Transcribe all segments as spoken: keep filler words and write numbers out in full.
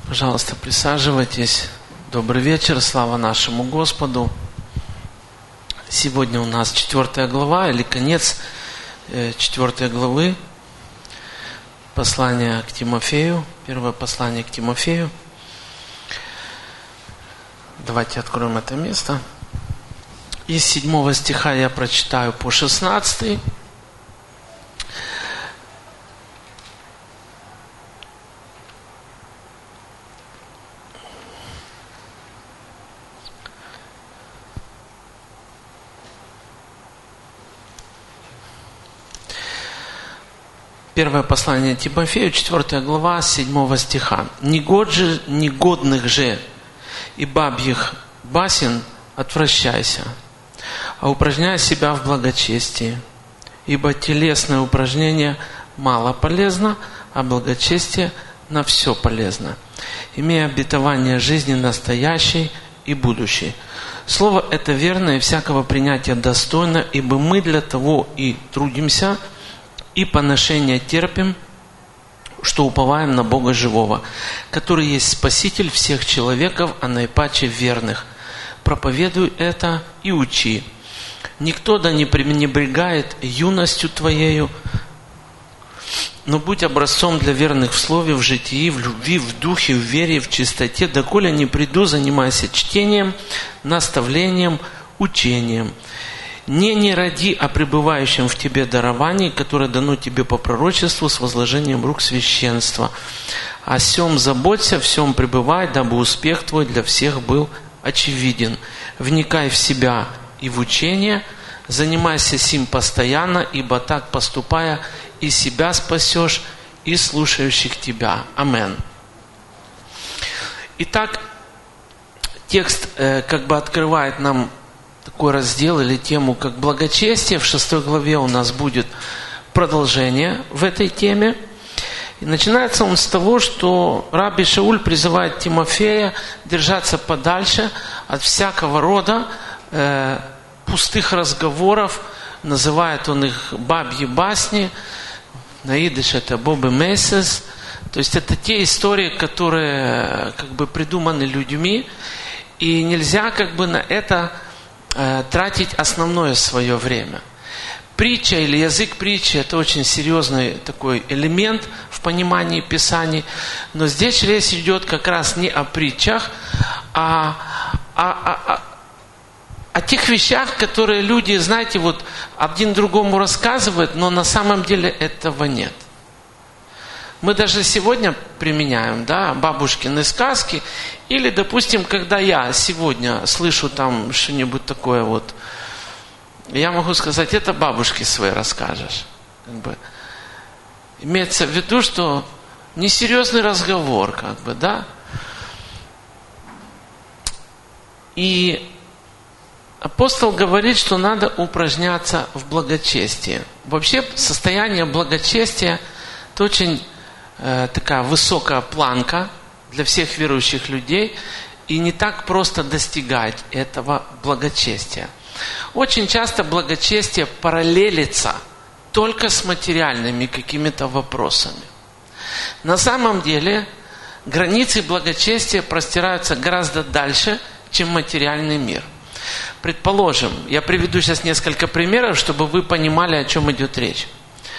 Пожалуйста, присаживайтесь. Добрый вечер, слава нашему Господу. Сегодня у нас четвертая глава, или конец четвертой главы послания к Тимофею, первое послание к Тимофею. Давайте откроем это место. Из седьмого стиха я прочитаю по шестнадцатый. Первое послание Тимофею, четвертая глава, седьмого стиха. «Негод же, негодных же и бабьих басен отвращайся, а упражняй себя в благочестии, ибо телесное упражнение мало полезно, а благочестие на все полезно, имея обетование жизни настоящей и будущей». Слово это верно и всякого принятия достойно, ибо мы для того и трудимся, и поношение терпим, что уповаем на Бога живого, который есть Спаситель всех человеков, а наипаче верных. Проповедуй это и учи. Никто да не пренебрегает юностью твоею, но будь образцом для верных в слове, в житии, в любви, в духе, в вере, в чистоте. Доколе не приду, занимайся чтением, наставлением, учением. Не не ради о пребывающем в тебе даровании, которое дано тебе по пророчеству с возложением рук священства. О сем заботься, в сем пребывай, дабы успех твой для всех был очевиден. Вникай в себя и в учение, занимайся сим постоянно, ибо так поступая и себя спасешь, и слушающих тебя. Амен. Итак, текст э, как бы открывает нам такой раздел или тему, как благочестие. В шестой главе у нас будет продолжение в этой теме. И начинается он с того, что Раби Шауль призывает Тимофея держаться подальше от всякого рода э, пустых разговоров. Называет он их бабьи басни. На идиш это бобы месес. То есть это те истории, которые как бы придуманы людьми. И нельзя как бы на это тратить основное свое время. Притча или язык притчи – это очень серьезный такой элемент в понимании Писаний. Но здесь речь идет как раз не о притчах, а о, о, о, о тех вещах, которые люди, знаете, вот один другому рассказывают, но на самом деле этого нет. Мы даже сегодня применяем, да, бабушкины сказки. Или, допустим, когда я сегодня слышу там что-нибудь такое вот, я могу сказать, это бабушке своей расскажешь. Как бы. Имеется в виду, что несерьезный разговор, как бы, да. И апостол говорит, что надо упражняться в благочестии. Вообще, состояние благочестия – это очень э, такая высокая планка для всех верующих людей, и не так просто достигать этого благочестия. Очень часто благочестие параллелится только с материальными какими-то вопросами. На самом деле границы благочестия простираются гораздо дальше, чем материальный мир. Предположим, я приведу сейчас несколько примеров, чтобы вы понимали, о чем идет речь.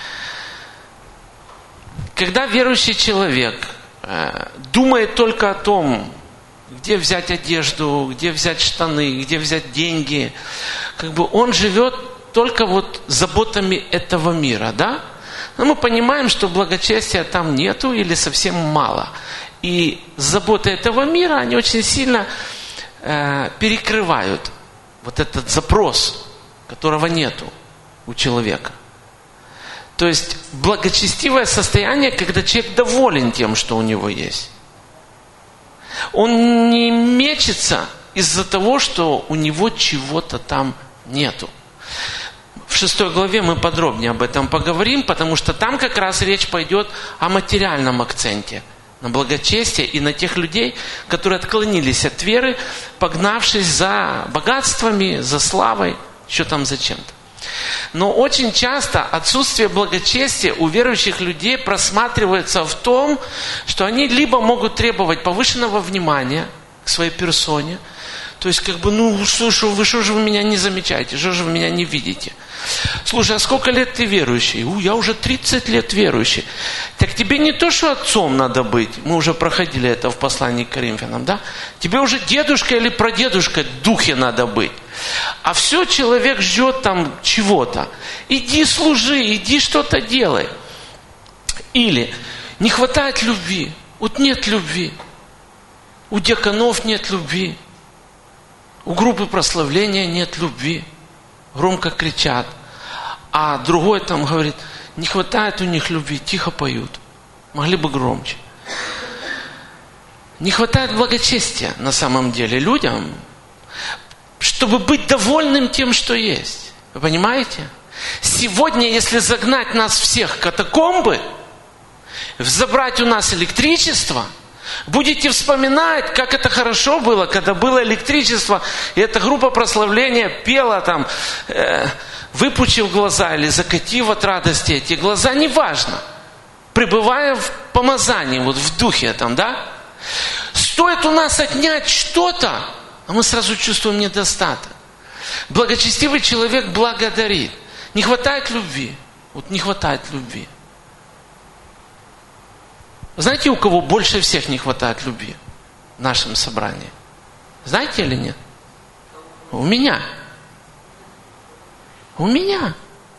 Когда верующий человек думает только о том, где взять одежду, где взять штаны, где взять деньги. Как бы он живет только вот заботами этого мира, да? Но мы понимаем, что благочестия там нету или совсем мало. И заботы этого мира, они очень сильно э, перекрывают вот этот запрос, которого нету у человека. То есть благочестивое состояние, когда человек доволен тем, что у него есть. Он не мечется из-за того, что у него чего-то там нету. В шестой главе мы подробнее об этом поговорим, потому что там как раз речь пойдет о материальном акценте, на благочестие и на тех людей, которые отклонились от веры, погнавшись за богатствами, за славой, еще там за чем-то. Но очень часто отсутствие благочестия у верующих людей просматривается в том, что они либо могут требовать повышенного внимания к своей персоне, то есть как бы, ну что, что вы, что же вы меня не замечаете, что же вы меня не видите? Слушай, а сколько лет ты верующий? У, я уже тридцать лет верующий. Так тебе не то, что отцом надо быть, мы уже проходили это в послании к Коринфянам, да? Тебе уже дедушка или прадедушка в духе надо быть. А все человек ждет там чего-то. Иди служи, иди что-то делай. Или не хватает любви. Вот нет любви. У диаконов нет любви. У группы прославления нет любви. Громко кричат. А другой там говорит, не хватает у них любви, тихо поют. Могли бы громче. Не хватает благочестия на самом деле людям, чтобы быть довольным тем, что есть. Вы понимаете? Сегодня, если загнать нас всех в катакомбы, забрать у нас электричество, будете вспоминать, как это хорошо было, когда было электричество, и эта группа прославления пела там, э, выпучив глаза или закатив от радости эти глаза, неважно, пребывая в помазании, вот в духе там, да? Стоит у нас отнять что-то, а мы сразу чувствуем недостаток. Благочестивый человек благодарит. Не хватает любви. Вот не хватает любви. Знаете, у кого больше всех не хватает любви в нашем собрании? Знаете или нет? У меня. У меня.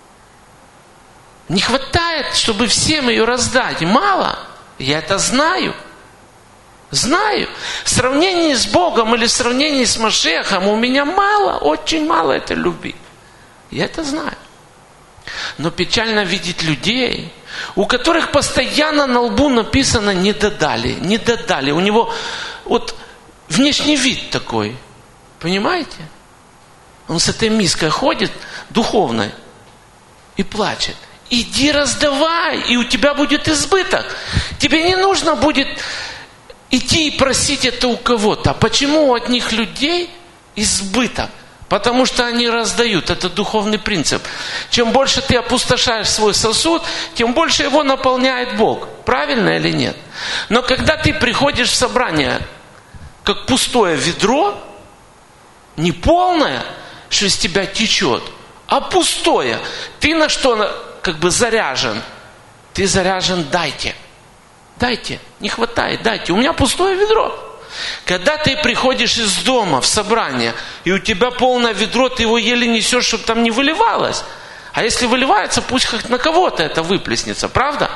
Не хватает, чтобы всем ее раздать. Мало. Я это знаю. Знаю. В сравнении с Богом или в сравнении с Машехом у меня мало, очень мало этой любви. Я это знаю. Но печально видеть людей, у которых постоянно на лбу написано «не додали», «не додали». У него вот внешний вид такой. Понимаете? Он с этой миской ходит духовной и плачет. Иди раздавай, и у тебя будет избыток. Тебе не нужно будет идти и просить это у кого-то. А почему у одних людей избыток? Потому что они раздают. Это духовный принцип. Чем больше ты опустошаешь свой сосуд, тем больше его наполняет Бог. Правильно или нет? Но когда ты приходишь в собрание, как пустое ведро, не полное, что из тебя течет, а пустое. Ты на что как бы заряжен? Ты заряжен «дайте». Дайте. Не хватает, дайте. У меня пустое ведро. Когда ты приходишь из дома в собрание, и у тебя полное ведро, ты его еле несешь, чтобы там не выливалось. А если выливается, пусть хоть на кого-то это выплеснется. Правда?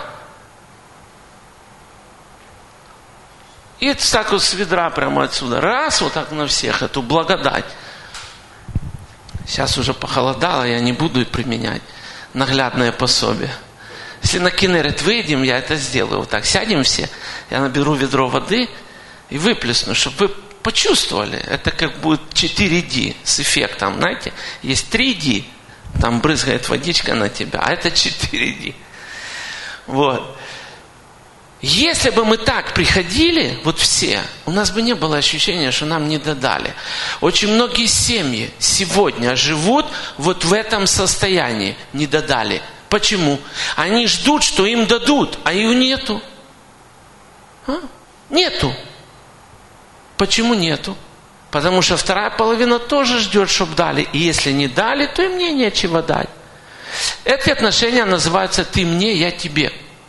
И это так вот с ведра прямо отсюда. Раз, вот так на всех эту благодать. Сейчас уже похолодало, я не буду применять наглядное пособие. Если на Кинерет выйдем, я это сделаю. Вот так сядем все, я наберу ведро воды и выплесну, чтобы вы почувствовали. Это как будет четыре ди с эффектом. Знаете, есть три ди, там брызгает водичка на тебя, а это четыре ди. Вот. Если бы мы так приходили, вот все, у нас бы не было ощущения, что нам не додали. Очень многие семьи сегодня живут вот в этом состоянии, не додали. Почему? Они ждут, что им дадут, а ее нету. А? Нету. Почему нету? Потому что вторая половина тоже ждет, чтобы дали. И если не дали, то и мне нечего дать. Эти отношения называются «ты мне, я тебе».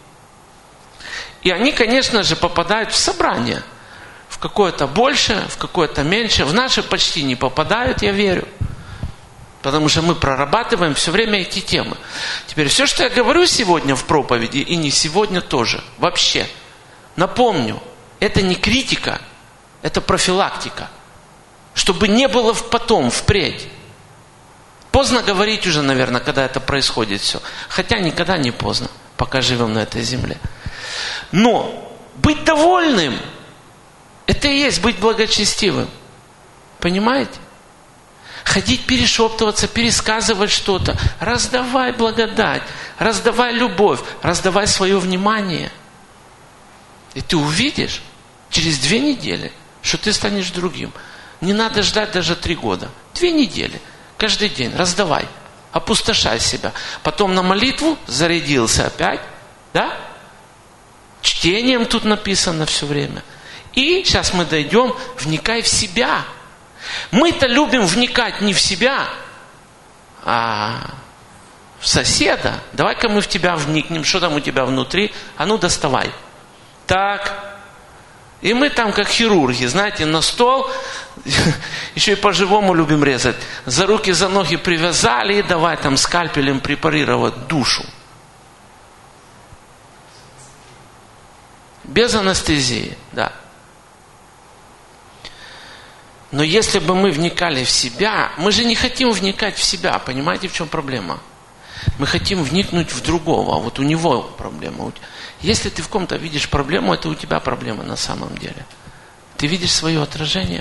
И они, конечно же, попадают в собрание. В какое-то больше, в какое-то меньше. В наши почти не попадают, я верю. Потому что мы прорабатываем все время эти темы. Теперь все, что я говорю сегодня в проповеди, и не сегодня тоже, вообще, напомню, это не критика, это профилактика. Чтобы не было потом, впредь. Поздно говорить уже, наверное, когда это происходит все. Хотя никогда не поздно, пока живем на этой земле. Но быть довольным, это и есть быть благочестивым. Понимаете? Ходить, перешептываться, пересказывать что-то. Раздавай благодать, раздавай любовь, раздавай свое внимание. И ты увидишь через две недели, что ты станешь другим. Не надо ждать даже три года. Две недели. Каждый день раздавай. опустошай себя. Потом на молитву зарядился опять, да? Чтением тут написано все время. И сейчас мы дойдем, вникай в себя. Мы-то любим вникать не в себя, а в соседа. Давай-ка мы в тебя вникнем, что там у тебя внутри, а ну доставай. Так. И мы там как хирурги, знаете, на стол, еще и по-живому любим резать. За руки, за ноги привязали и давай там скальпелем препарировать душу. Без анестезии, да. Но если бы мы вникали в себя, мы же не хотим вникать в себя, понимаете, в чем проблема? Мы хотим вникнуть в другого, вот у него проблема. Если ты в ком-то видишь проблему, это у тебя проблема на самом деле. Ты видишь свое отражение.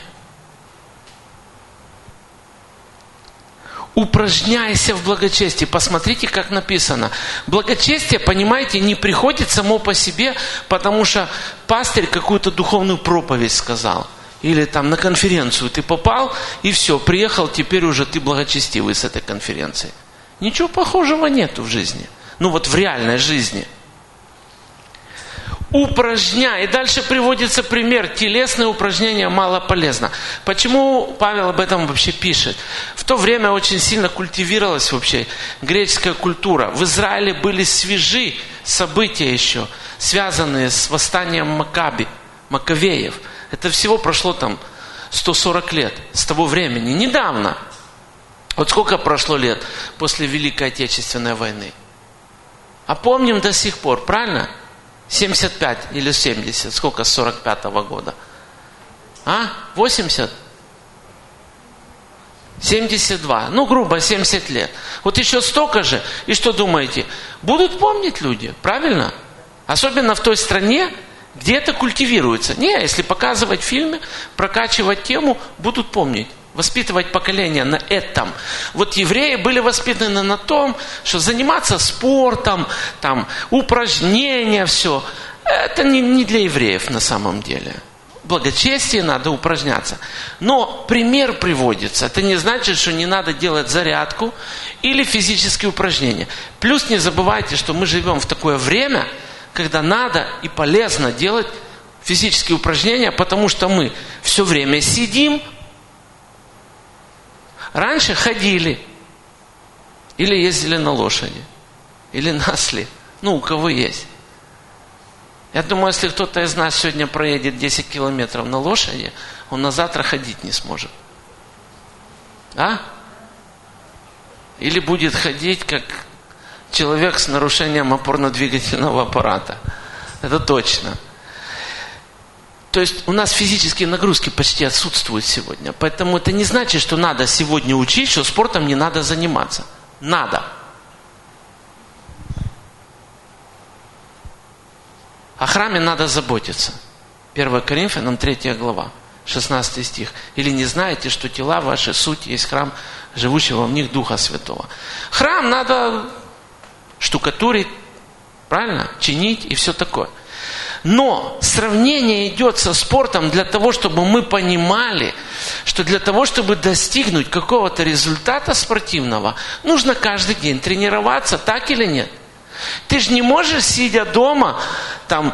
Упражняйся в благочестии. Посмотрите, как написано. Благочестие, понимаете, не приходит само по себе, потому что пастырь какую-то духовную проповедь сказал. Или там на конференцию ты попал, и все, приехал, теперь уже ты благочестивый с этой конференции. Ничего похожего нету в жизни. Ну вот в реальной жизни. Упражняй. И дальше приводится пример. Телесные упражнения мало полезно. Почему Павел об этом вообще пишет? В то время очень сильно культивировалась вообще греческая культура. В Израиле были свежи события еще, связанные с восстанием Маккаби, Маковеев. Это всего прошло там сто сорок лет с того времени. Недавно. Вот сколько прошло лет после Великой Отечественной войны? А помним до сих пор, правильно? семьдесят пять или семьдесят, сколько с сорок пятого года? А? восемьдесят? семьдесят два. Ну, грубо, семьдесят лет. Вот еще столько же. И что думаете? Будут помнить люди, правильно? Особенно в той стране, где это культивируется. Не, если показывать фильмы, прокачивать тему, будут помнить. Воспитывать поколение на этом. Вот евреи были воспитаны на том, что заниматься спортом, там, упражнения, все. Это не, не для евреев на самом деле. Благочестие надо упражняться. Но пример приводится. Это не значит, что не надо делать зарядку или физические упражнения. Плюс не забывайте, что мы живем в такое время, когда надо и полезно делать физические упражнения, потому что мы все время сидим. Раньше ходили, или ездили на лошади, или на осле. Ну, у кого есть. Я думаю, если кто-то из нас сегодня проедет десять километров на лошади, он на завтра ходить не сможет. А? Или будет ходить, как человек с нарушением опорно-двигательного аппарата. Это точно. То есть у нас физические нагрузки почти отсутствуют сегодня. Поэтому это не значит, что надо сегодня учить, что спортом не надо заниматься. Надо. О храме надо заботиться. первое Коринфянам третья глава, шестнадцатый стих. Или не знаете, что тела ваши суть есть храм живущего в них Духа Святого. Храм надо штукатурить, правильно? Чинить и все такое. Но сравнение идет со спортом для того, чтобы мы понимали, что для того, чтобы достигнуть какого-то результата спортивного, нужно каждый день тренироваться, так или нет? Ты же не можешь, сидя дома, там,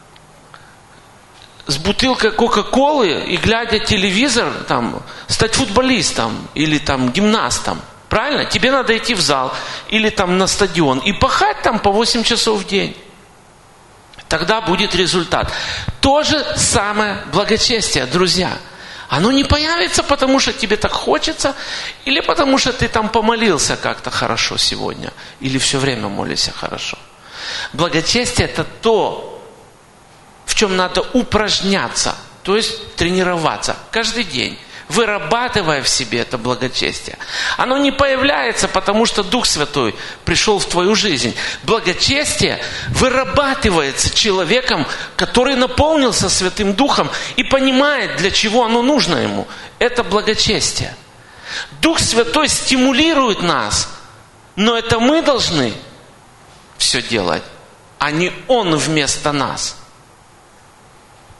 с бутылкой Кока-Колы и глядя телевизор, там, стать футболистом или там гимнастом. Правильно? Тебе надо идти в зал или там на стадион и пахать там по восемь часов в день. Тогда будет результат. То же самое благочестие, друзья. Оно не появится, потому что тебе так хочется, или потому что ты там помолился как-то хорошо сегодня, или все время молишься хорошо. Благочестие – это то, в чем надо упражняться, то есть тренироваться каждый день, вырабатывая в себе это благочестие. Оно не появляется, потому что Дух Святой пришел в твою жизнь. Благочестие вырабатывается человеком, который наполнился Святым Духом и понимает, для чего оно нужно ему. Это благочестие. Дух Святой стимулирует нас, но это мы должны все делать, а не Он вместо нас.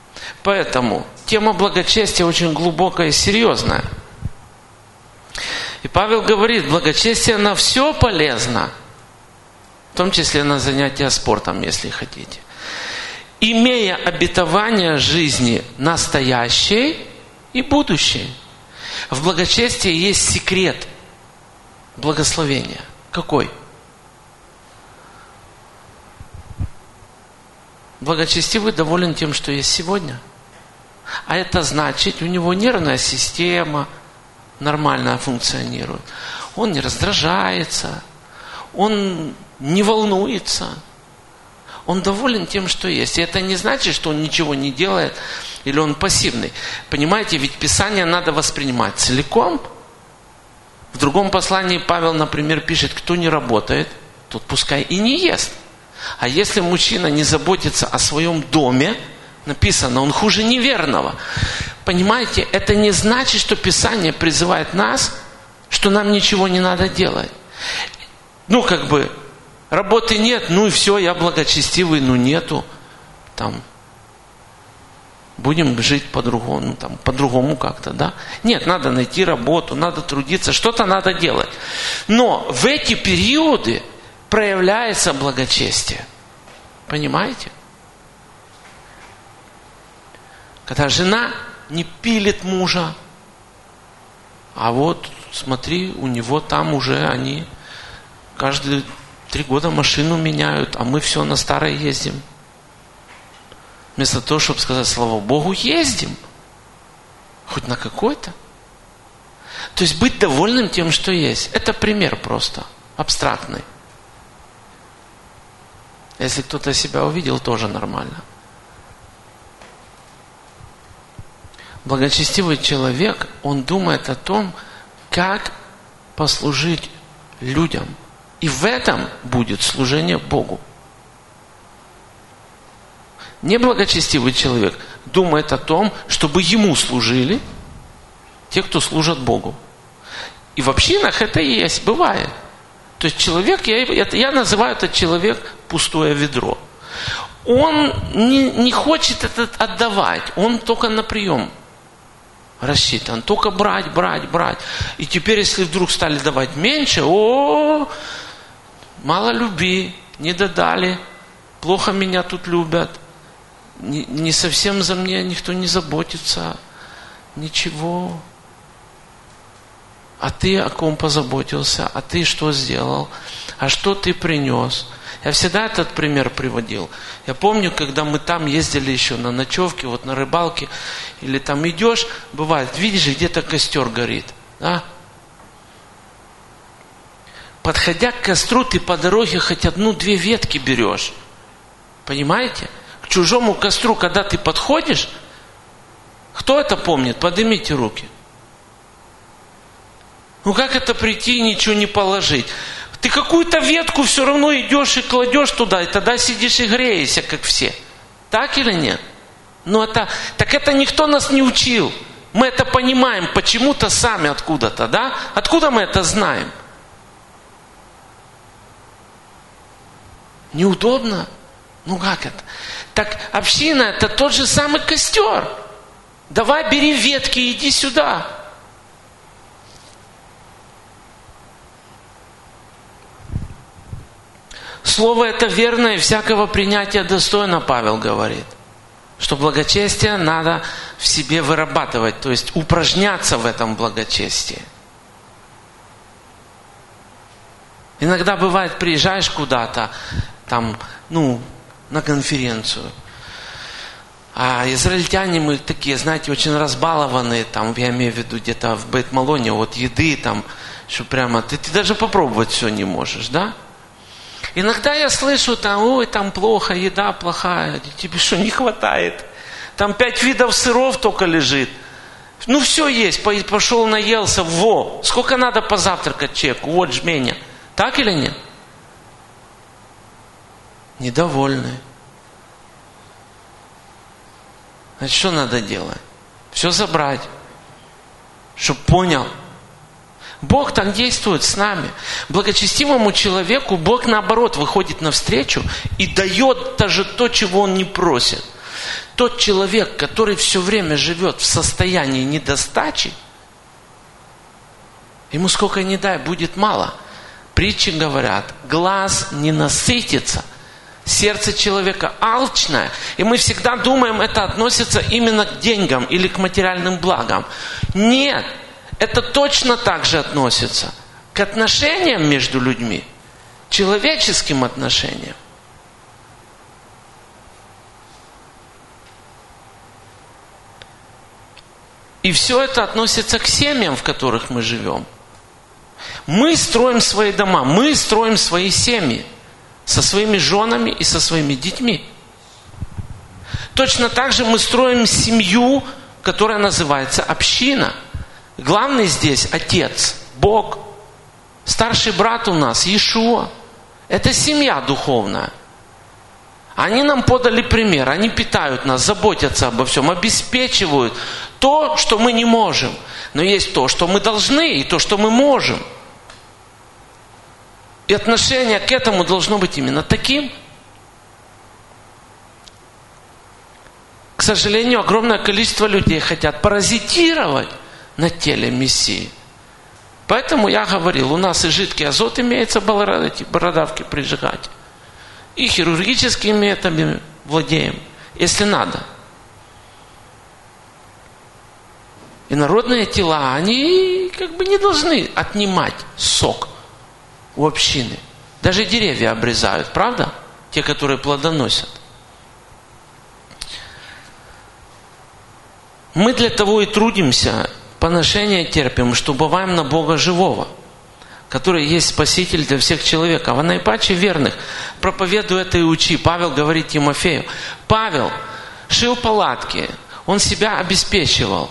Поэтому тема благочестия очень глубокая и серьезная. И Павел говорит, благочестие на все полезно, в том числе на занятия спортом, если хотите. Имея обетование жизни настоящей и будущей. В благочестии есть секрет благословения. Какой? Благочестивый доволен тем, что есть сегодня. А это значит, у него нервная система нормально функционирует. Он не раздражается, он не волнуется. Он доволен тем, что есть. И это не значит, что он ничего не делает или он пассивный. Понимаете, ведь Писание надо воспринимать целиком. В другом послании Павел, например, пишет, кто не работает, тот пускай и не ест. А если мужчина не заботится о своем доме, написано, он хуже неверного. Понимаете, это не значит, что Писание призывает нас, что нам ничего не надо делать. Ну, как бы, работы нет, ну и все, я благочестивый, ну нету. Там, будем жить по-другому, ну, там, по-другому как-то, да? Нет, надо найти работу, надо трудиться, что-то надо делать. Но в эти периоды проявляется благочестие. Понимаете? Когда жена не пилит мужа, а вот, смотри, у него там уже они каждые три года машину меняют, а мы все на старой ездим. Вместо того, чтобы сказать, слава Богу, ездим. Хоть на какой-то. То есть быть довольным тем, что есть. Это пример просто, абстрактный. Если кто-то себя увидел, тоже нормально. Благочестивый человек, он думает о том, как послужить людям. И в этом будет служение Богу. Неблагочестивый человек думает о том, чтобы ему служили те, кто служат Богу. И в общинах это и есть, бывает. То есть человек, я, я называю этот человек пустое ведро. Он не, не хочет это отдавать, он только на прием рассчитан, только брать, брать, брать. И теперь, если вдруг стали давать меньше, о, мало любви, не додали, плохо меня тут любят, не, не совсем за меня никто не заботится, ничего. А ты о ком позаботился? А ты что сделал? А что ты принес? Я всегда этот пример приводил. Я помню, когда мы там ездили еще на ночевке, вот на рыбалке, или там идешь, бывает, видишь, где-то костер горит. Да? Подходя к костру, ты по дороге хоть одну-две ветки берешь. Понимаете? К чужому костру, когда ты подходишь, кто это помнит? Поднимите руки. Ну как это прийти и ничего не положить? Ты какую-то ветку все равно идешь и кладешь туда, и тогда сидишь и греешься, как все. Так или нет? Ну это, так это никто нас не учил. Мы это понимаем почему-то сами откуда-то, да? Откуда мы это знаем? Неудобно? Ну как это? Так община это тот же самый костер. Давай бери ветки и иди сюда. Слово это верное, и всякого принятия достойно, Павел говорит. Что благочестие надо в себе вырабатывать, то есть упражняться в этом благочестии. Иногда бывает, приезжаешь куда-то, там, ну, на конференцию, а израильтяне мы такие, знаете, очень разбалованные, там, я имею в виду где-то в Бейт-Малоне, вот еды там, что прямо, ты, ты даже попробовать все не можешь, да? Иногда я слышу, там, ой, там плохо, еда плохая, тебе что, не хватает? Там пять видов сыров только лежит. Ну, все есть, пошел наелся, во, сколько надо позавтракать человеку, вот жменя. Так или нет? Недовольны. Значит, что надо делать? Все забрать, чтобы понял. Бог так действует с нами. Благочестивому человеку Бог наоборот выходит навстречу и дает даже то, чего он не просит. Тот человек, который все время живет в состоянии недостачи, Ему сколько ни дай, будет мало. Притчи говорят, глаз не насытится, сердце человека алчное. И мы всегда думаем, это относится именно к деньгам или к материальным благам. Нет, это точно так же относится к отношениям между людьми, человеческим отношениям. И все это относится к семьям, в которых мы живем. Мы строим свои дома, мы строим свои семьи со своими женами и со своими детьми. Точно так же мы строим семью, которая называется община. Главный здесь Отец, Бог. Старший брат у нас Иешуа. Это семья духовная. Они нам подали пример, они питают нас, заботятся обо всем, обеспечивают то, что мы не можем. Но есть то, что мы должны, и то, что мы можем. И отношение к этому должно быть именно таким. К сожалению, огромное количество людей хотят паразитировать на теле Мессии. Поэтому я говорил, у нас и жидкий азот имеется, бородавки прижигать. И хирургическими методами владеем, если надо. И народные тела, они как бы не должны отнимать сок у общины. Даже деревья обрезают, правда? Те, которые плодоносят. Мы для того и трудимся, поношение терпим, что уповаем на Бога живого, который есть Спаситель для всех человеков, а наипаче верных. Проповедуй это и учи. Павел говорит Тимофею. Павел шил палатки, он себя обеспечивал.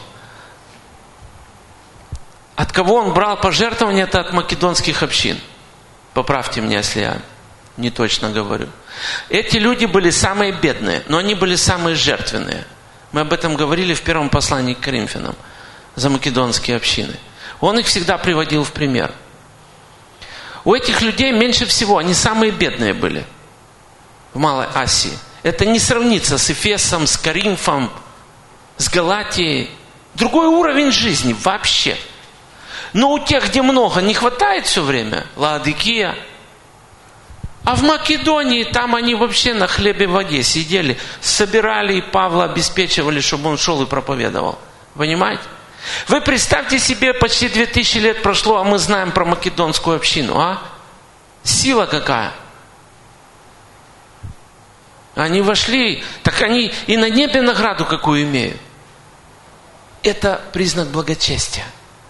От кого он брал пожертвования? Это от македонских общин. Поправьте меня, если я не точно говорю. Эти люди были самые бедные, но они были самые жертвенные. Мы об этом говорили в первом послании к Коринфянам за македонские общины. Он их всегда приводил в пример. У этих людей меньше всего, они самые бедные были в Малой Асии. Это не сравнится с Эфесом, с Коринфом, с Галатией. Другой уровень жизни вообще. Но у тех, где много, не хватает все время. Лаодикия. А в Македонии, там они вообще на хлебе в воде сидели, собирали и Павла обеспечивали, чтобы он шел и проповедовал. Понимаете? Вы представьте себе, почти две тысячи лет прошло, а мы знаем про македонскую общину, а? Сила какая? Они вошли, так они и на небе награду какую имеют. Это признак благочестия.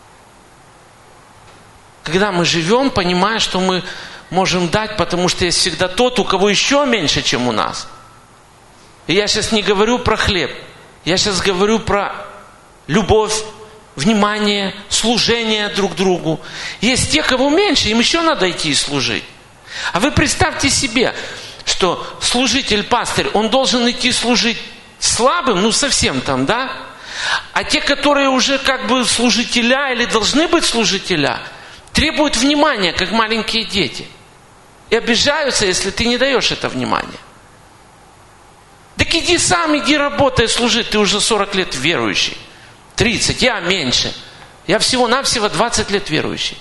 Когда мы живем, понимая, что мы можем дать, потому что есть всегда тот, у кого еще меньше, чем у нас. И я сейчас не говорю про хлеб. Я сейчас говорю про любовь, внимание, служение друг другу. Есть те, кого меньше, им еще надо идти и служить. А вы представьте себе, что служитель, пастырь, он должен идти служить слабым, ну совсем там, да? А те, которые уже как бы служителя или должны быть служителя, требуют внимания, как маленькие дети. И обижаются, если ты не даешь это внимание. Так иди сам, иди работай, служи. Ты уже сорок лет верующий. тридцать, я меньше. Я всего-навсего двадцать лет верующий.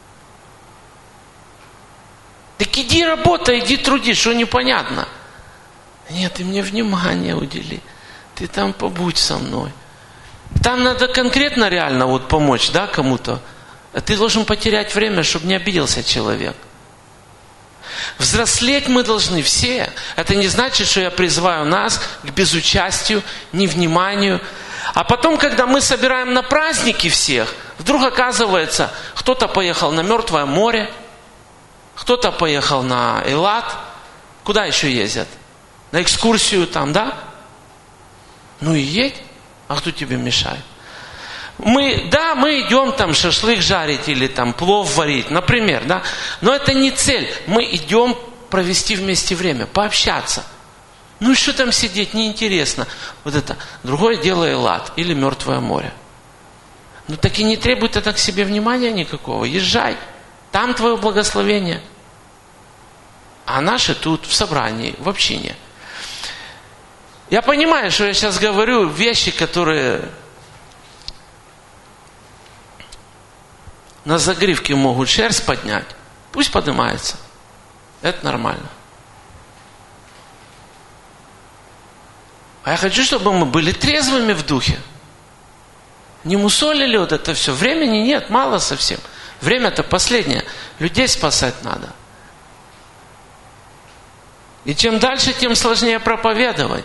Так иди работай, иди трудись, что непонятно. Нет, ты мне внимание удели. Ты там побудь со мной. Там надо конкретно реально вот помочь, да, кому-то. А ты должен потерять время, чтобы не обиделся человек. Взрослеть мы должны все. Это не значит, что я призываю нас к безучастию, невниманию. А потом, когда мы собираем на праздники всех, вдруг оказывается, кто-то поехал на Мертвое море, кто-то поехал на Элат. Куда еще ездят? На экскурсию там, да? Ну и едь. А кто тебе мешает? Мы, да, мы идем там шашлык жарить или там плов варить, например, да. Но это не цель. Мы идем провести вместе время, пообщаться. Ну и что там сидеть, неинтересно. Вот это. Другое дело Элат или Мертвое море. Ну так и не требует это к себе внимания никакого. Езжай. Там твое благословение. А наши тут в собрании, в общине. Я понимаю, что я сейчас говорю вещи, которые на загривке могут шерсть поднять, пусть поднимается. Это нормально. А я хочу, чтобы мы были трезвыми в духе. Не мусолили вот это все. Времени нет, мало совсем. Время-то последнее. Людей спасать надо. И чем дальше, тем сложнее проповедовать.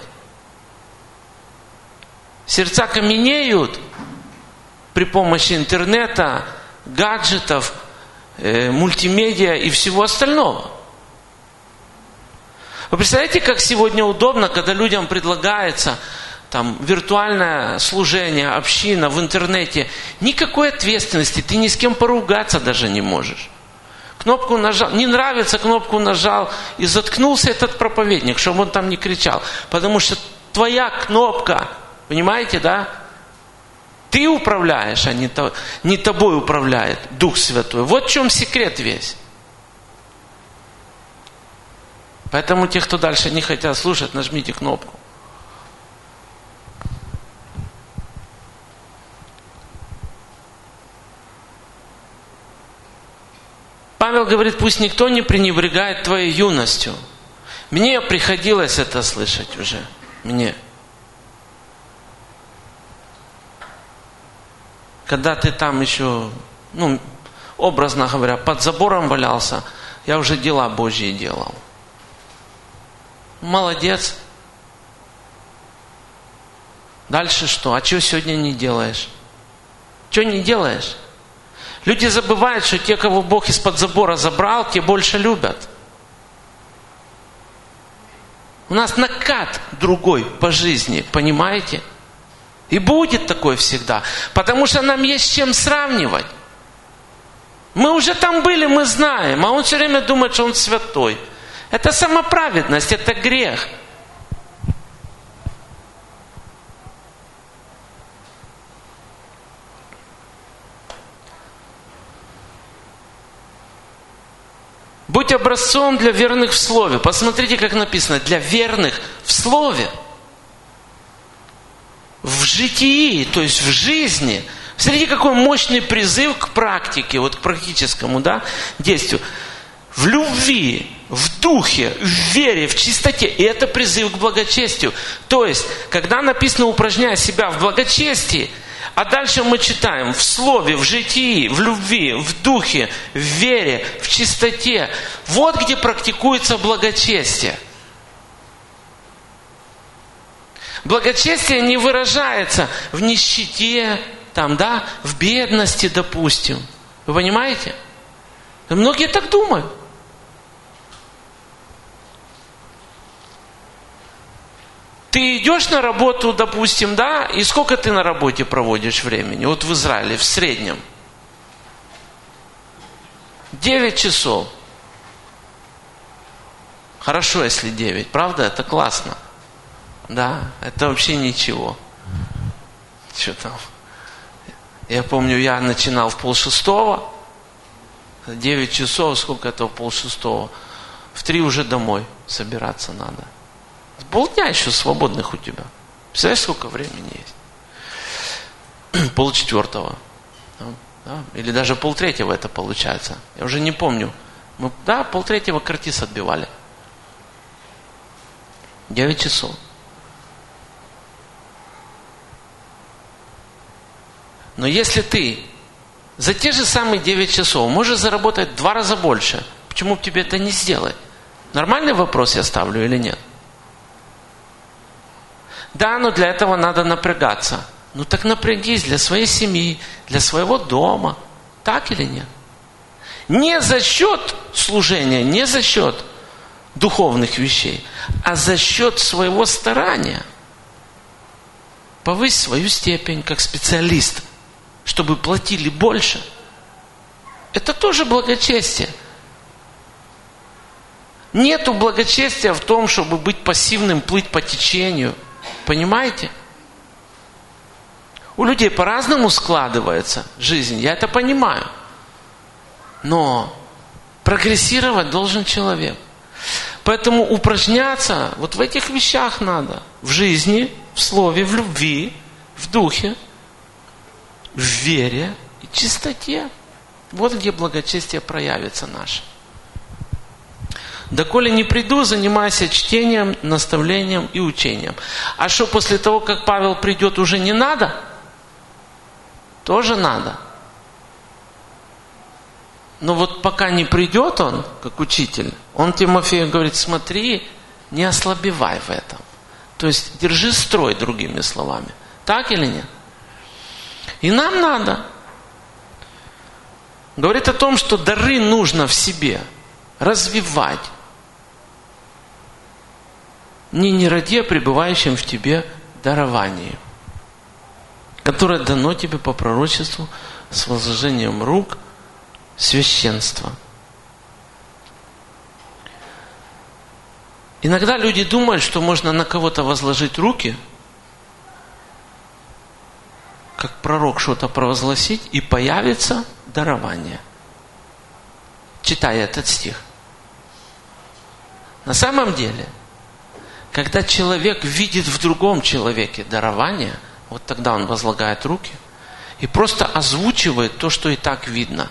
Сердца каменеют при помощи интернета, гаджетов, э, мультимедиа и всего остального. Вы представляете, как сегодня удобно, когда людям предлагается там виртуальное служение, община в интернете. Никакой ответственности, ты ни с кем поругаться даже не можешь. Кнопку нажал, не нравится, кнопку нажал, и заткнулся этот проповедник, чтобы он там не кричал. Потому что твоя кнопка, понимаете, да? Ты управляешь, а не, то, не тобой управляет Дух Святой. Вот в чем секрет весь. Поэтому те, кто дальше не хотят слушать, нажмите кнопку. Павел говорит, пусть никто не пренебрегает твоей юностью. Мне приходилось это слышать уже. Мне. Когда ты там еще, ну, образно говоря, под забором валялся, я уже дела Божьи делал. Молодец. Дальше что? А что сегодня не делаешь? Что не делаешь? Люди забывают, что те, кого Бог из-под забора забрал, те больше любят. У нас накат другой по жизни, понимаете? И будет такой всегда. Потому что нам есть с чем сравнивать. Мы уже там были, мы знаем. А он все время думает, что он святой. Это самоправедность, это грех. Будь образцом для верных в слове. Посмотрите, как написано. Для верных в слове. В житии, то есть в жизни. Смотрите, какой мощный призыв к практике, вот к практическому, да, действию. В любви, в духе, в вере, в чистоте. И это призыв к благочестию. То есть, когда написано «упражняя себя в благочестии», а дальше мы читаем в слове, в житии, в любви, в духе, в вере, в чистоте. Вот где практикуется благочестие. Благочестие не выражается в нищете, там, да, в бедности, допустим. Вы понимаете? Многие так думают. Ты идешь на работу, допустим, да, и сколько ты на работе проводишь времени? Вот в Израиле, в среднем. Девять часов. Хорошо, если девять, правда? Это классно. Да, это вообще ничего. Что там? Я помню, я начинал в полшестого. Девять часов, сколько это в полшестого? В три уже домой собираться надо. Полдня еще свободных у тебя. Представляешь, сколько времени есть? Полчетвертого. Да? Или даже полтретьего это получается. Я уже не помню. Мы, да, полтретьего картис отбивали. Девять часов. Но если ты за те же самые девять часов можешь заработать в два раза больше, почему бы тебе это не сделать? Нормальный вопрос я ставлю или нет? Да, но для этого надо напрягаться. Ну так напрягись для своей семьи, для своего дома. Так или нет? Не за счет служения, не за счет духовных вещей, а за счет своего старания. Повысь свою степень как специалист, чтобы платили больше. Это тоже благочестие. Нету благочестия в том, чтобы быть пассивным, плыть по течению. Понимаете? У людей по-разному складывается жизнь, я это понимаю. Но прогрессировать должен человек. Поэтому упражняться вот в этих вещах надо. В жизни, в слове, в любви, в духе, в вере и чистоте. Вот где благочестие проявится наше. «Доколе не приду, занимайся чтением, наставлением и учением». А что после того, как Павел придет, уже не надо? Тоже надо. Но вот пока не придет он, как учитель, он Тимофею говорит: смотри, не ослабевай в этом. То есть держи строй, другими словами. Так или нет? И нам надо. Говорит о том, что дары нужно в себе развивать. Не не ради пребывающим в тебе даровании, которое дано тебе по пророчеству с возложением рук священства. Иногда люди думают, что можно на кого-то возложить руки, как пророк что-то провозгласить, и появится дарование. Читая этот стих. На самом деле, когда человек видит в другом человеке дарование, вот тогда он возлагает руки и просто озвучивает то, что и так видно.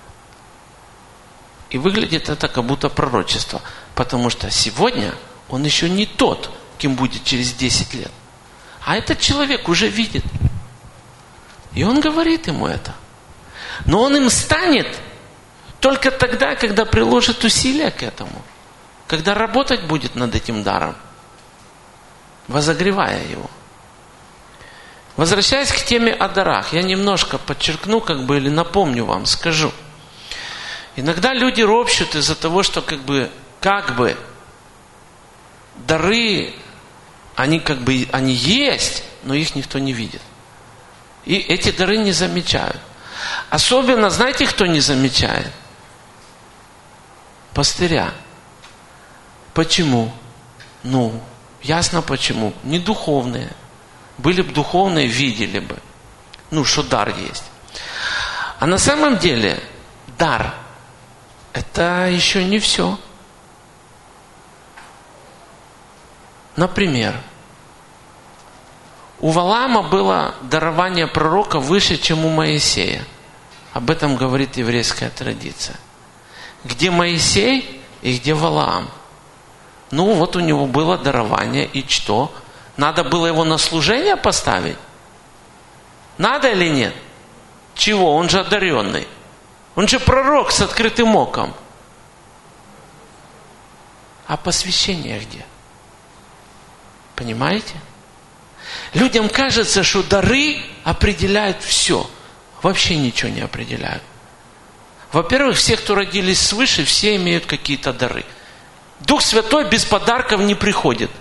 И выглядит это как будто пророчество. Потому что сегодня он еще не тот, кем будет через десять лет. А этот человек уже видит. И он говорит ему это. Но он им станет только тогда, когда приложит усилия к этому. Когда работать будет над этим даром. Возогревая его. Возвращаясь к теме о дарах, я немножко подчеркну, как бы, или напомню вам, скажу. Иногда люди ропщут из-за того, что как бы, как бы дары, они как бы, они есть, но их никто не видит. И эти дары не замечают. Особенно, знаете, кто не замечает? Пастыря. Почему? Ну, ясно почему. Не духовные. Были бы духовные, видели бы. Ну, что дар есть. А на самом деле, дар – это еще не все. Например, у Валаама было дарование пророка выше, чем у Моисея. Об этом говорит еврейская традиция. Где Моисей и где Валаам? Ну, вот у него было дарование, и что? Надо было его на служение поставить? Надо или нет? Чего? Он же одаренный. Он же пророк с открытым оком. А посвящение где? Понимаете? Людям кажется, что дары определяют все. Вообще ничего не определяют. Во-первых, все, кто родились свыше, все имеют какие-то дары. Дух Святой без подарков не приходит.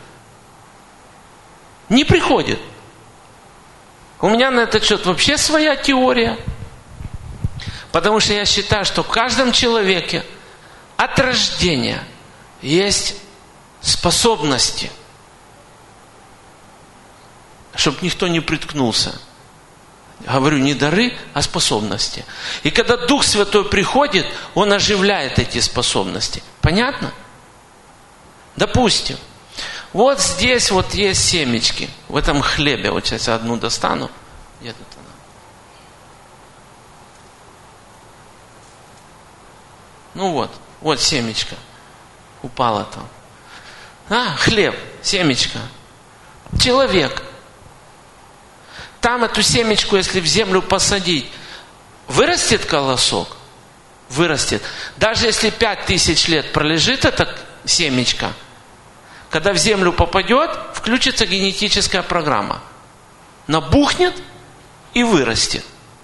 Не приходит. У меня на этот счет вообще своя теория. Потому что я считаю, что в каждом человеке от рождения есть способности, чтобы никто не приткнулся. Говорю, не дары, а способности. И когда Дух Святой приходит, Он оживляет эти способности. Понятно? Допустим, вот здесь вот есть семечки. В этом хлебе. Вот сейчас я одну достану. Где тут она? Ну вот. Вот семечко. Упала там. А, хлеб, семечко. Человек. Там эту семечку, если в землю посадить, вырастет колосок? Вырастет. Даже если пять тысяч лет пролежит эта семечко, когда в землю попадет, включится генетическая программа. Набухнет и вырастет.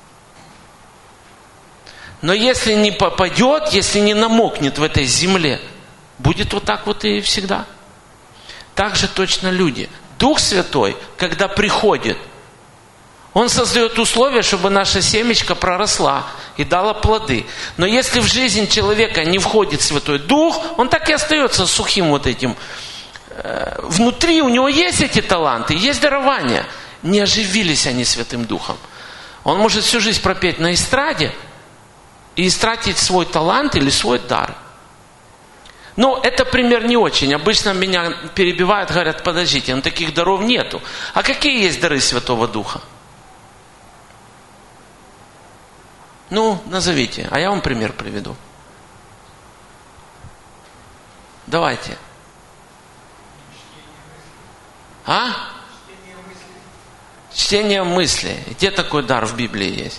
Но если не попадет, если не намокнет в этой земле, будет вот так вот и всегда. Так же точно люди. Дух Святой, когда приходит, Он создает условия, чтобы наша семечка проросла и дала плоды. Но если в жизнь человека не входит Святой Дух, он так и остается сухим вот этим. Внутри у него есть эти таланты, есть дарования. Не оживились они Святым Духом. Он может всю жизнь пропеть на эстраде и истратить свой талант или свой дар. Но это пример не очень. Обычно меня перебивают, говорят, подождите, ну таких даров нету. А какие есть дары Святого Духа? Ну, назовите, а я вам пример приведу. Давайте. А? Чтение мысли. Где такой дар в Библии есть?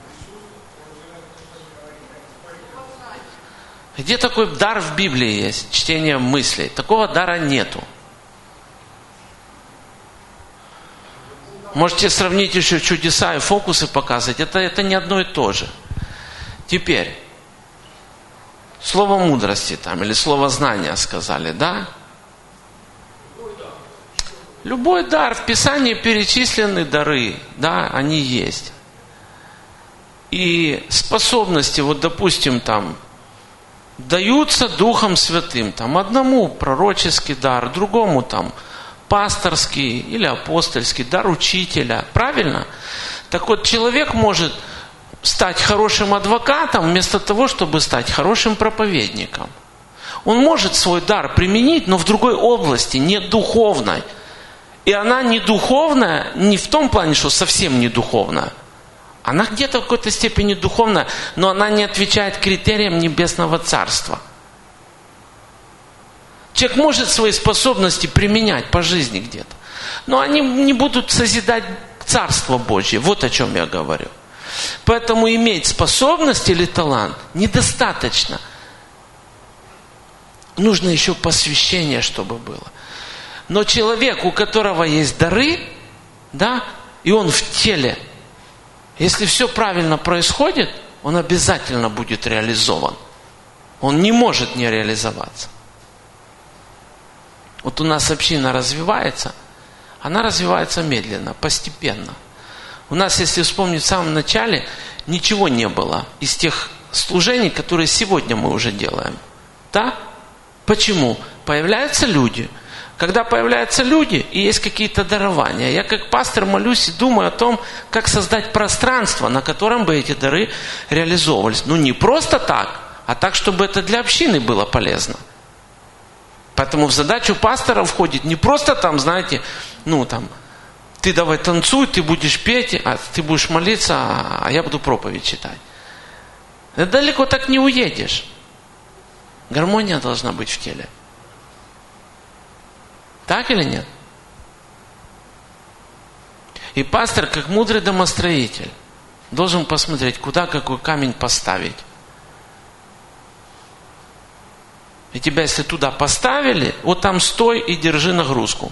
Где такой дар в Библии есть? Чтение мыслей. Такого дара нету. Можете сравнить еще чудеса и фокусы показывать. Это, это не одно и то же. Теперь. Слово мудрости там или слово знания сказали, да? Любой дар. В Писании перечислены дары. Да, они есть. И способности, вот допустим, там, даются Духом Святым. Там одному пророческий дар, другому там пасторский или апостольский, дар учителя. Правильно? Так вот, человек может стать хорошим адвокатом вместо того, чтобы стать хорошим проповедником. Он может свой дар применить, но в другой области, не духовной. И она не духовная, не в том плане, что совсем не духовная. Она где-то в какой-то степени духовная, но она не отвечает критериям Небесного Царства. Человек может свои способности применять по жизни где-то, но они не будут созидать Царство Божье. Вот о чем я говорю. Поэтому иметь способность или талант недостаточно. Нужно еще посвящение, чтобы было. Но человек, у которого есть дары, да, и он в теле, если все правильно происходит, он обязательно будет реализован. Он не может не реализоваться. Вот у нас община развивается, она развивается медленно, постепенно. У нас, если вспомнить, в самом начале ничего не было из тех служений, которые сегодня мы уже делаем. Да? Почему? Появляются люди. Когда появляются люди и есть какие-то дарования, я как пастор молюсь и думаю о том, как создать пространство, на котором бы эти дары реализовывались. Ну не просто так, а так, чтобы это для общины было полезно. Поэтому в задачу пастора входит не просто там, знаете, ну там, ты давай танцуй, ты будешь петь, а ты будешь молиться, а я буду проповедь читать. Далеко так не уедешь. Гармония должна быть в теле. Так или нет? И пастор, как мудрый домостроитель, должен посмотреть, куда какой камень поставить. И тебя, если туда поставили, вот там стой и держи нагрузку.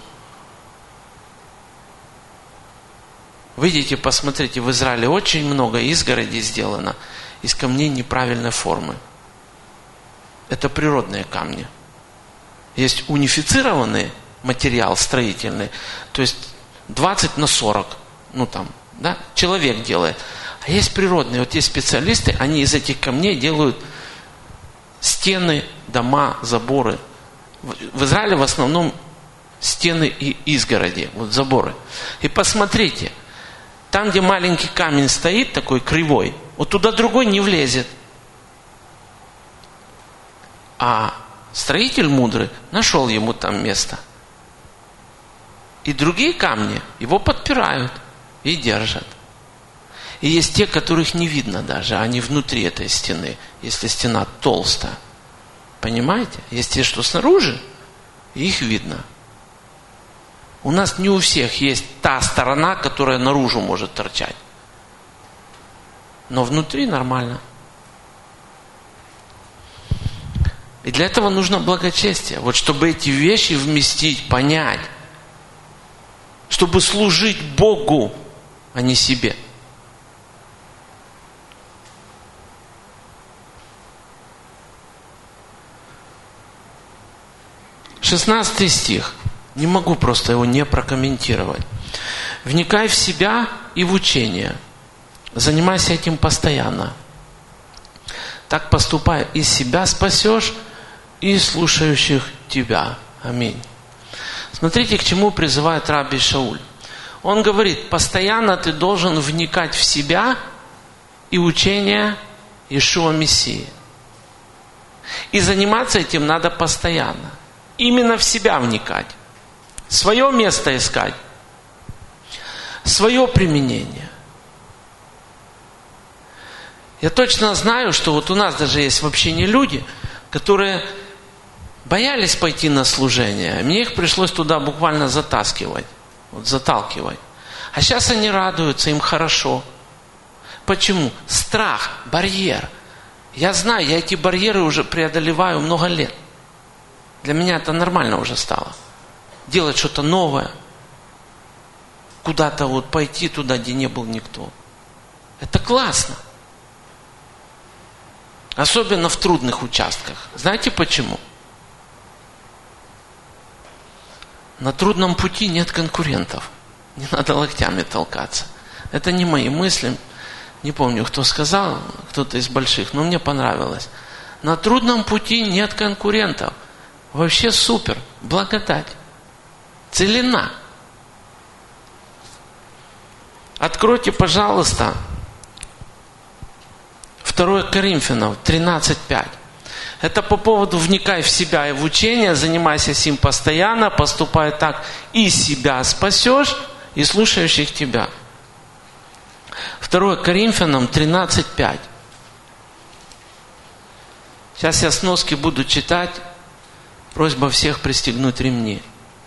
Выйдите, посмотрите, в Израиле очень много изгородей сделано из камней неправильной формы. Это природные камни. Есть унифицированные материал строительный, то есть двадцать на сорок, ну там, да, человек делает. А есть природные, вот есть специалисты, они из этих камней делают стены, дома, заборы. В Израиле в основном стены и изгороди, вот заборы. И посмотрите, там, где маленький камень стоит, такой кривой, вот туда другой не влезет. А строитель мудрый нашел ему там место. И другие камни его подпирают и держат. И есть те, которых не видно даже, они внутри этой стены, если стена толстая. Понимаете? Есть те, что снаружи, и их видно. У нас не у всех есть та сторона, которая наружу может торчать. Но внутри нормально. И для этого нужно благочестие. Вот чтобы эти вещи вместить, понять. Чтобы служить Богу, а не себе. шестнадцатый стих. Не могу просто его не прокомментировать. Вникай в себя и в учение. Занимайся этим постоянно. Так поступая, и себя спасешь, и слушающих тебя. Аминь. Смотрите, к чему призывает Рабби Шауль. Он говорит, постоянно ты должен вникать в себя и учение Иешуа Мессии. И заниматься этим надо постоянно. Именно в себя вникать. Свое место искать. Свое применение. Я точно знаю, что вот у нас даже есть в общине люди, которые боялись пойти на служение. Мне их пришлось туда буквально затаскивать, вот заталкивать. А сейчас они радуются, им хорошо. Почему? Страх, барьер. Я знаю, я эти барьеры уже преодолеваю много лет. Для меня это нормально уже стало. Делать что-то новое. Куда-то вот пойти туда, где не был никто. Это классно. Особенно в трудных участках. Знаете почему? На трудном пути нет конкурентов. Не надо локтями толкаться. Это не мои мысли. Не помню, кто сказал, кто-то из больших, но мне понравилось. На трудном пути нет конкурентов. Вообще супер. Благодать. Целина. Откройте, пожалуйста, второе Коринфянам тринадцать пять. Это по поводу вникай в себя и в учение, занимайся сим постоянно, поступай так, и себя спасешь, и слушающих тебя. второе Коринфянам тринадцать пять. Сейчас я сноски буду читать. Просьба всех пристегнуть ремни.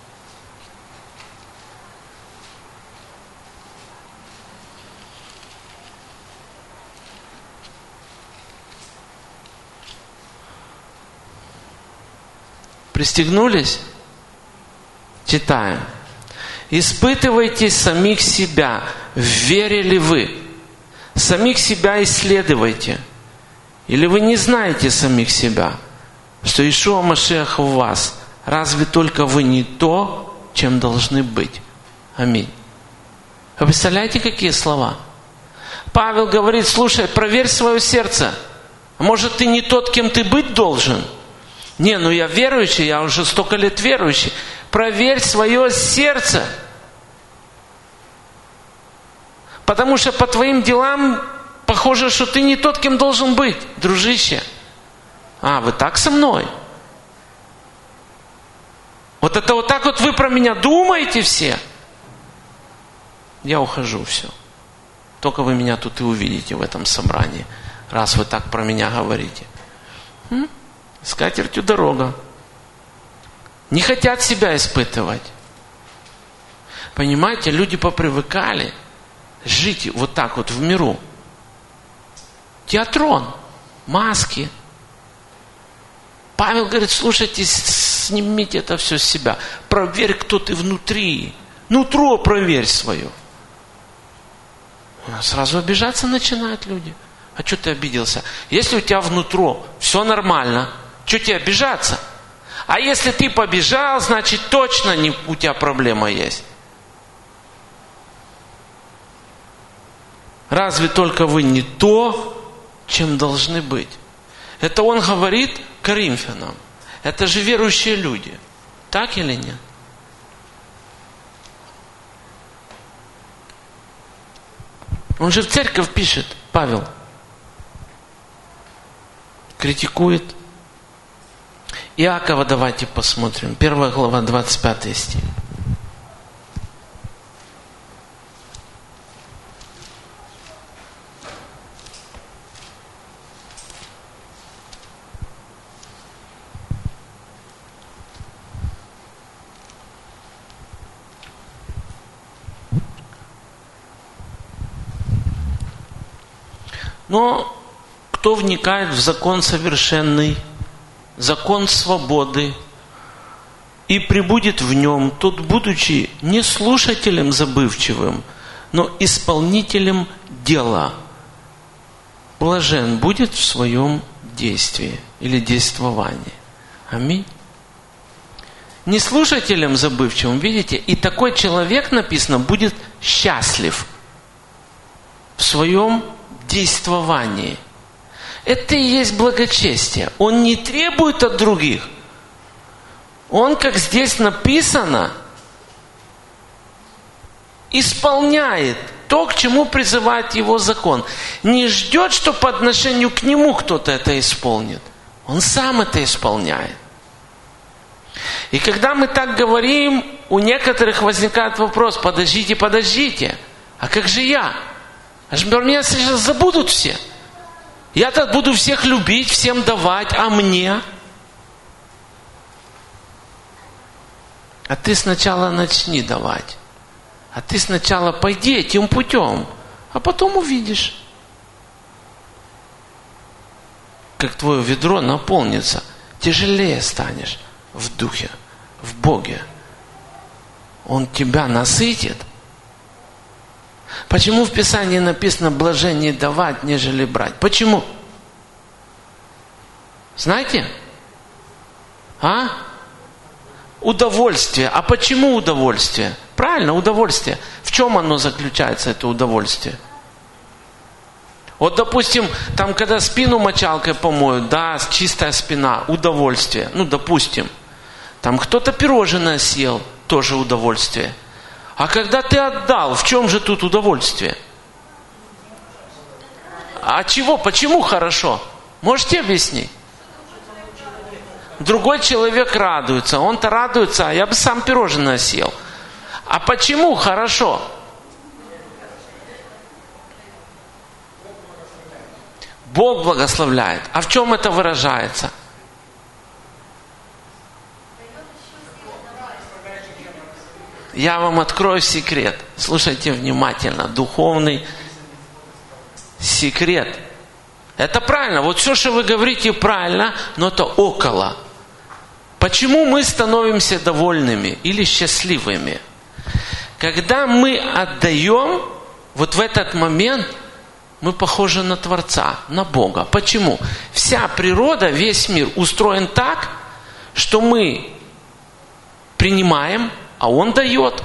Пристегнулись? Читаем. Испытывайте самих себя, верили вы. Самих себя исследуйте. Или вы не знаете самих себя, что Иешуа Машиах в вас, разве только вы не то, чем должны быть. Аминь. Вы представляете, какие слова? Павел говорит, слушай, проверь свое сердце. Может, ты не тот, кем ты быть должен? Не, ну я верующий, я уже столько лет верующий. Проверь свое сердце. Потому что по твоим делам похоже, что ты не тот, кем должен быть, дружище. А, вы так со мной? Вот это вот так вот вы про меня думаете все? Я ухожу, все. Только вы меня тут и увидите в этом собрании, раз вы так про меня говорите. М? С катертью дорога. Не хотят себя испытывать. Понимаете, люди попривыкали жить вот так вот в миру. Театрон, маски. Павел говорит, слушайте, снимите это все с себя. Проверь, кто ты внутри. Нутро проверь свое. Сразу обижаться начинают люди. А что ты обиделся? Если у тебя внутро все нормально, что тебе обижаться? А если ты побежал, значит точно не, у тебя проблема есть. Разве только вы не то, чем должны быть? Это он говорит Коринфянам. Это же верующие люди. Так или нет? Он же в церковь пишет, Павел. Критикует. Иакова давайте посмотрим. Первая глава, двадцать пятый стих. Но кто вникает в закон совершенный, закон свободы, и пребудет в нем, тот, будучи не слушателем забывчивым, но исполнителем дела, блажен будет в своем действии или действовании. Аминь. Не слушателем забывчивым, видите, и такой человек, написано, будет счастлив в своем действовании. Это и есть благочестие. Он не требует от других. Он, как здесь написано, исполняет то, к чему призывает его закон. Не ждет, что по отношению к нему кто-то это исполнит. Он сам это исполняет. И когда мы так говорим, у некоторых возникает вопрос, подождите, подождите, а как же я? Аж меня сейчас забудут все. Я-то буду всех любить, всем давать, а мне? А ты сначала начни давать. А ты сначала пойди этим путем, а потом увидишь, как твое ведро наполнится. Тяжелее станешь в духе, в Боге. Он тебя насытит. Почему в Писании написано блажение давать, нежели брать? Почему? Знаете? А? Удовольствие. А почему удовольствие? Правильно, удовольствие. В чем оно заключается, это удовольствие? Вот, допустим, там, когда спину мочалкой помоют, да, чистая спина, удовольствие. Ну, допустим. Там кто-то пирожное съел, тоже удовольствие. А когда ты отдал, в чем же тут удовольствие? А чего? Почему хорошо? Можете объяснить? Другой человек радуется. Он-то радуется, а я бы сам пирожное съел. А почему хорошо? Бог благословляет. А в чем это выражается? Я вам открою секрет. Слушайте внимательно. Духовный секрет. Это правильно. Вот все, что вы говорите, правильно, но это около. Почему мы становимся довольными или счастливыми? Когда мы отдаем, вот в этот момент мы похожи на Творца, на Бога. Почему? Вся природа, весь мир устроен так, что мы принимаем, а Он дает.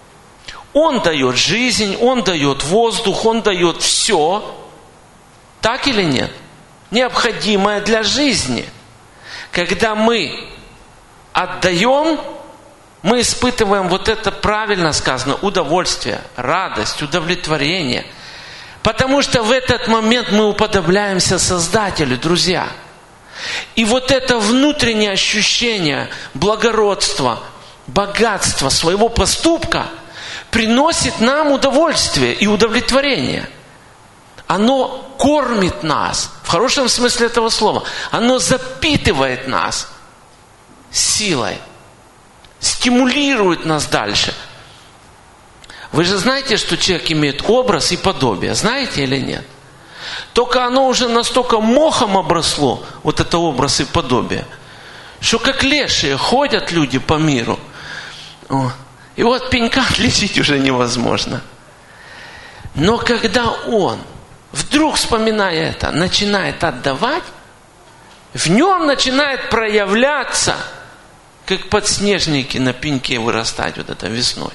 Он дает жизнь, Он дает воздух, Он дает все. Так или нет? Необходимое для жизни. Когда мы отдаем, мы испытываем вот это правильно сказано, удовольствие, радость, удовлетворение. Потому что в этот момент мы уподобляемся Создателю, друзья. И вот это внутреннее ощущение благородства, богатства своего поступка приносит нам удовольствие и удовлетворение. Оно кормит нас, в хорошем смысле этого слова. Оно запитывает нас силой, стимулирует нас дальше. Вы же знаете, что человек имеет образ и подобие, знаете или нет? Только оно уже настолько мохом обросло, вот это образ и подобие, что как лешие ходят люди по миру. И вот пенька отличить уже невозможно. Но когда он, вдруг вспоминая это, начинает отдавать, в нем начинает проявляться, как подснежники на пеньке вырастать вот это весной.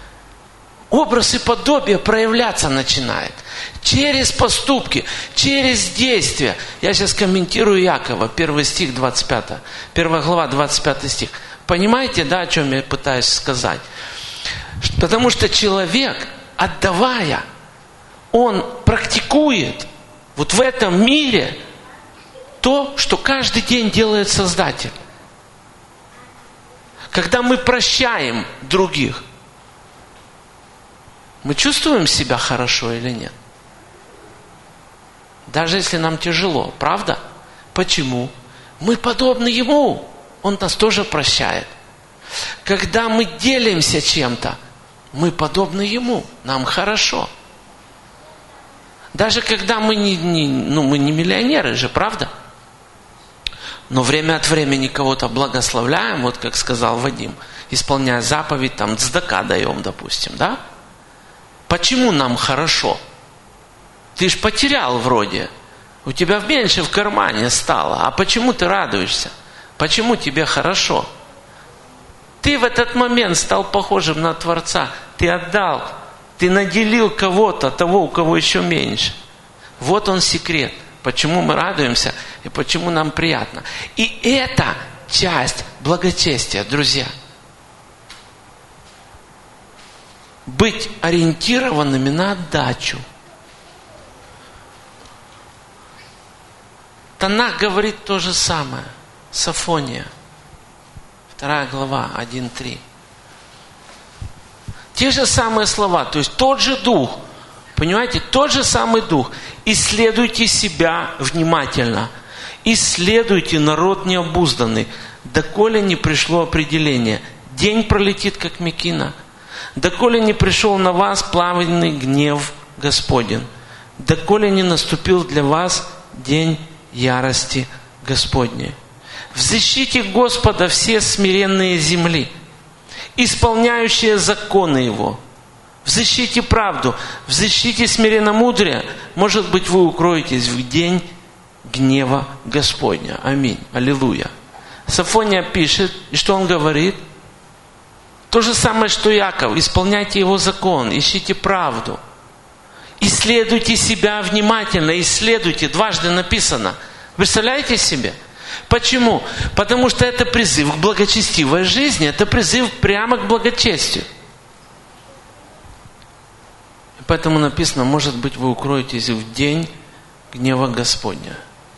Образ и подобие проявляться начинает. Через поступки, через действия. Я сейчас комментирую Якова, первый стих, двадцать пятый. Первая глава, двадцать пятый стих. Понимаете, да, о чем я пытаюсь сказать? Потому что человек, отдавая, он практикует вот в этом мире то, что каждый день делает Создатель. Когда мы прощаем других, мы чувствуем себя хорошо или нет? Даже если нам тяжело, правда? Почему? Мы подобны Ему. Он нас тоже прощает. Когда мы делимся чем-то, мы подобны Ему. Нам хорошо. Даже когда мы не, не, ну, мы не миллионеры же, правда? Но время от времени кого-то благословляем, вот как сказал Вадим, исполняя заповедь, там, цдака даем, допустим, да? Почему нам хорошо? Ты ж потерял вроде. У тебя меньше в кармане стало. А почему ты радуешься? Почему тебе хорошо? Ты в этот момент стал похожим на Творца. Ты отдал. Ты наделил кого-то, того, у кого еще меньше. Вот он секрет. Почему мы радуемся и почему нам приятно. И это часть благочестия, друзья. Быть ориентированными на отдачу. Танах говорит то же самое. Софония. Вторая глава, один три. Те же самые слова. То есть тот же дух. Понимаете, тот же самый Дух. Исследуйте себя внимательно. Исследуйте народ необузданный, доколе не пришло определение. День пролетит, как мекина. Доколе не пришел на вас пламенный гнев Господень. Доколе не наступил для вас день ярости Господней. Взыщите Господа все смиренные земли, исполняющие законы Его. Взыщите правду, взыщите смиренномудрие. Может быть, вы укроетесь в день гнева Господня. Аминь. Аллилуйя. Софония пишет, и что он говорит? То же самое, что Яков. Исполняйте его закон, ищите правду. Исследуйте себя внимательно, исследуйте. Дважды написано. Представляете себе? Почему? Потому что это призыв к благочестивой жизни. Это призыв прямо к благочестию. И поэтому написано, может быть, вы укроетесь в день гнева Господня.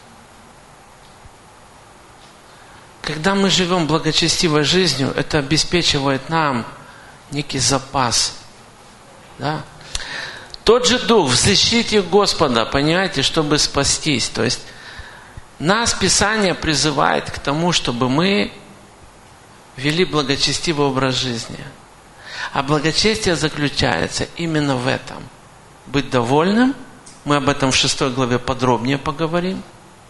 Когда мы живем благочестивой жизнью, это обеспечивает нам некий запас. Да? Тот же Дух, взыщите Господа, понимаете, чтобы спастись. То есть нас Писание призывает к тому, чтобы мы вели благочестивый образ жизни. А благочестие заключается именно в этом. Быть довольным, мы об этом в шестой главе подробнее поговорим.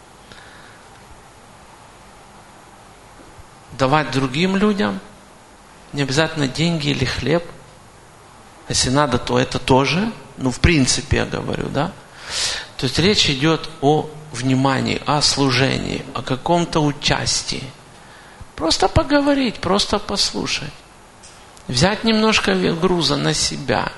Давать другим людям, не обязательно деньги или хлеб. Если надо, то это тоже. Ну, в принципе, я говорю, да. То есть речь идет о внимании, о служении, о каком-то участии. Просто поговорить, просто послушать. Взять немножко груза на себя.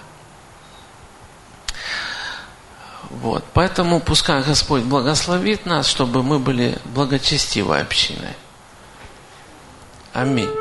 Вот. Поэтому пускай Господь благословит нас, чтобы мы были благочестивой общиной. Аминь.